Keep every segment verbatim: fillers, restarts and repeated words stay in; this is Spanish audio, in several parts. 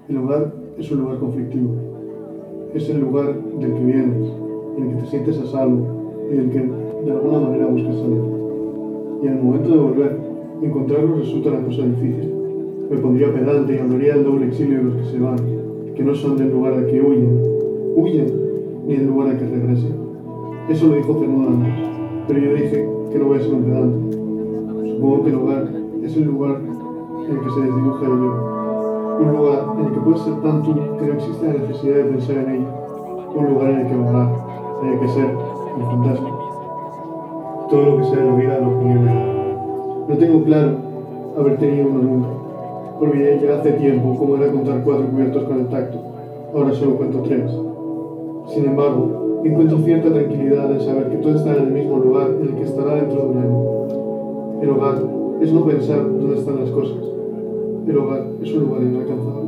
El hogar es un lugar conflictivo. Es el lugar del que vienes, en el que te sientes a salvo y del que de alguna manera buscas salir. Y en el momento de volver, encontrarlo resulta una cosa difícil. Me pondría pedante y hablaría del doble exilio de los que se van, que no son del lugar al que huyen, huyen, ni del lugar al que regresan. Eso lo dijo Cernuda antes, pero yo dije que no voy a ser un pedante. Supongo que el hogar es el lugar en el que se desdibuja el yo. Un lugar en el que puedes ser tan tú que no existe la necesidad de pensar en ello. Un lugar en el que vagar, en el que ser el fantasma. Todo lo que sea de la vida lo viene. No tengo claro haber tenido uno nunca. Olvidé ya hace tiempo cómo era contar cuatro cubiertos con el tacto. Ahora solo cuento tres. Sin embargo, encuentro cierta tranquilidad en saber que todo está en el mismo lugar en el que estará dentro de un año. El hogar es no pensar dónde están las cosas. El hogar es un lugar inalcanzable.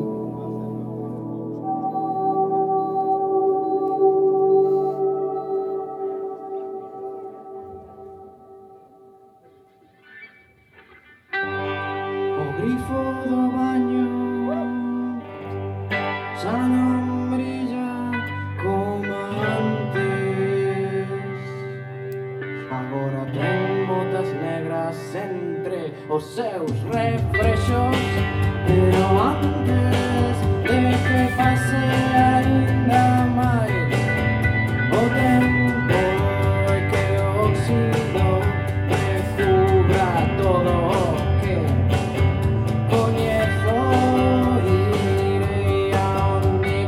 O grifo do baño xa non brilla como antes. Agora ten botas negras entre os seus reflexos, pero antes de que pase aínda máis o tempo e que o oxido me cubra todo o que coñezo, irei a onde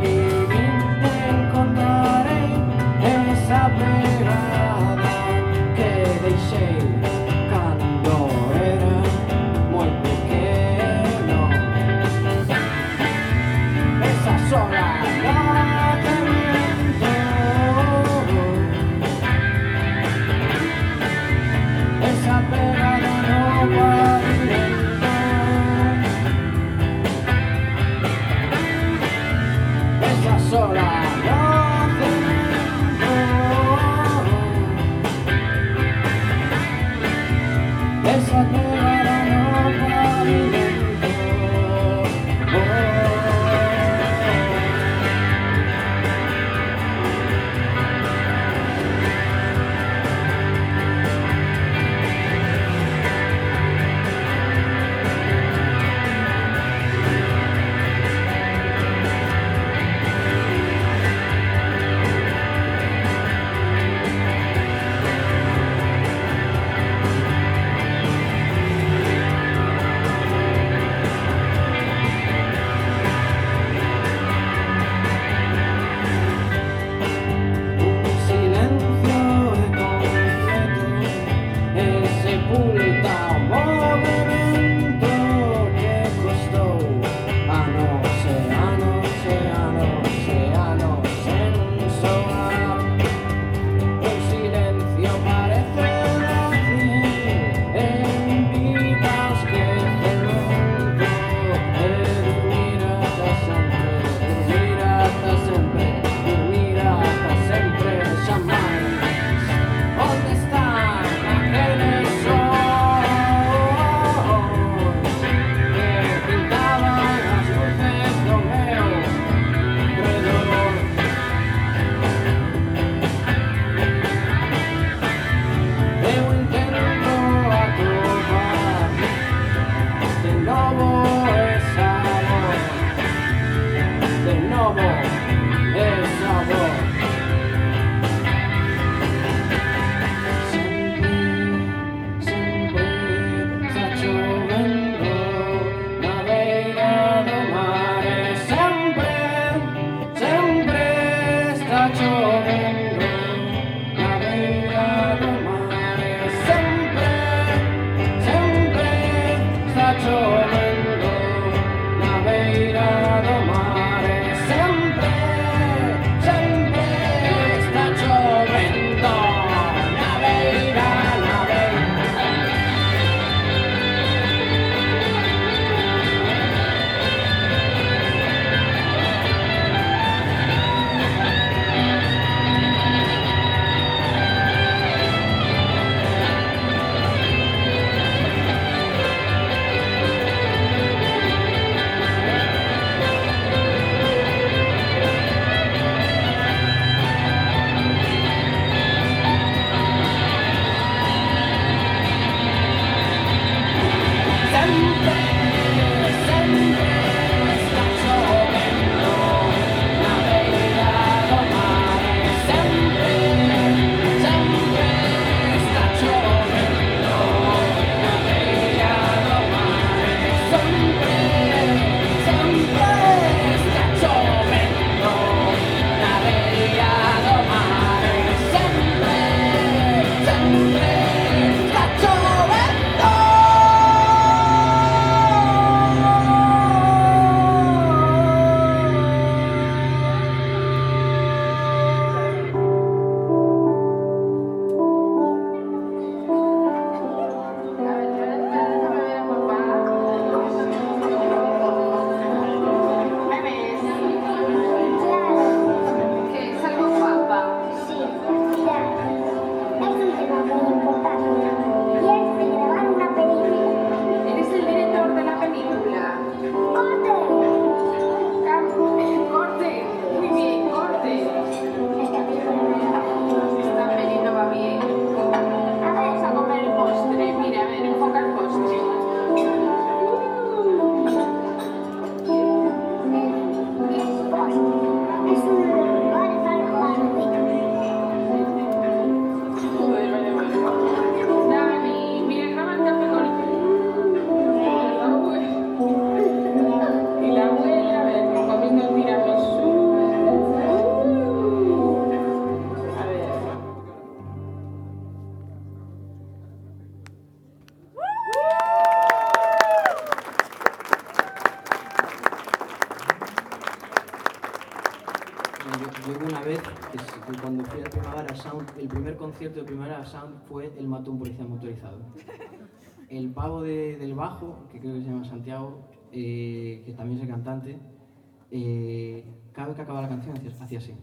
Yo, yo hubo una vez que, s- que cuando fui al Primavera Sound, el primer concierto de Primavera Sound fue El mató un policía motorizado. El pavo de- del bajo, que creo que se llama Santiago, eh, que también es el cantante, eh, cada vez que acababa la canción hacía, hacía así.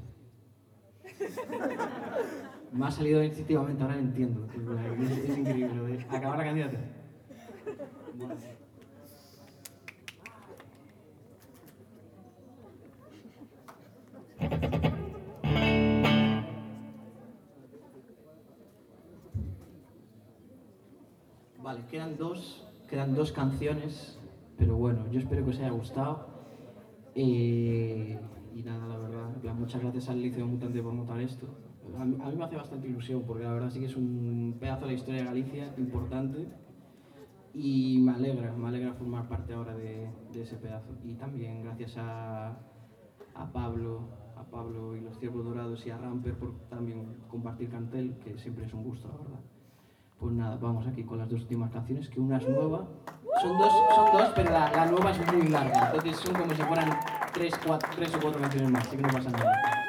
Me ha salido instintivamente, ahora lo entiendo. Es, es increíble. Lo de acabar la canción hacía así. Bueno. Vale, quedan dos, quedan dos canciones, pero bueno, yo espero que os haya gustado. Eh, y nada, la verdad, en plan, muchas gracias al Liceo Mutante por montar esto. A mí, a mí me hace bastante ilusión, porque la verdad sí que es un pedazo de la historia de Galicia importante. Y me alegra, me alegra formar parte ahora de, de ese pedazo. Y también gracias a, a Pablo, a Pablo y los Ciervos Dorados y a Ramper por también compartir cartel, que siempre es un gusto, la verdad. Pues nada, vamos aquí con las dos últimas canciones, que una es nueva. Son dos, son dos, pero la, la nueva es muy larga. Entonces son como si fueran tres, cuatro, tres o cuatro canciones más, así que no pasa nada.